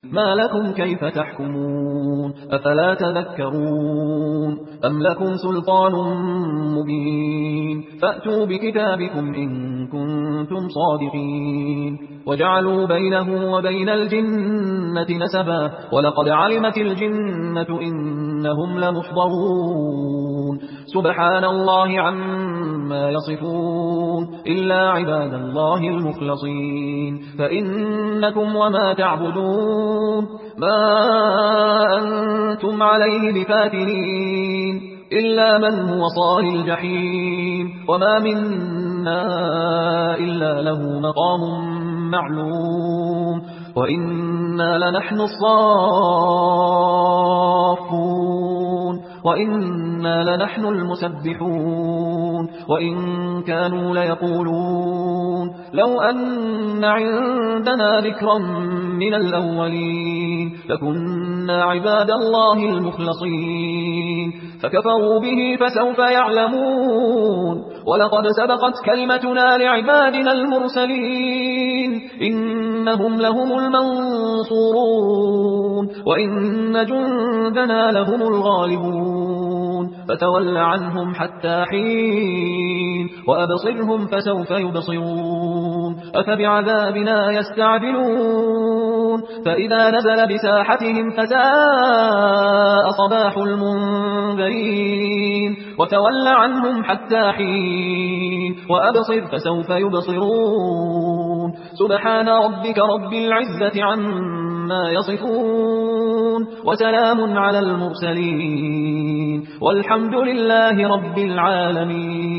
ما لكم كيف تحكمون أفلا تذكرون أم لكم سلطان مبين فأتوا بكتابكم إن كنتم صادقين وجعلوا بينه وبين الجنة نسبا ولقد علمت الجنة إنهم لمحضرون سبحان الله عما يصفون إلا عباد الله المخلصين فإنكم وما تعبدون ما أنتم عليه بفاتنين إلا من هو صال الجحيم وما منا إلا له مقام معلوم وإنا لنحن الصافون وإنا لنحن المسبحون وإن كانوا ليقولون لو أن عندنا ذكرا من الأولين لكنا عباد الله المخلصين فكفروا به فسوف يعلمون ولقد سبقت كلمتنا لعبادنا المرسلين إنهم لهم المنصورون وإن جندنا لهم الغالبون فتول عنهم حتى حين وأبصرهم فسوف يبصرون أفبعذابنا يستعجلون فإذا نزل بساحتهم فساء صباح المنذرين وتول عنهم حتى حين وأبصر فسوف يبصرون سبحان ربك رب العزة عما يصفون وسلام على المرسلين والحمد لله رب العالمين.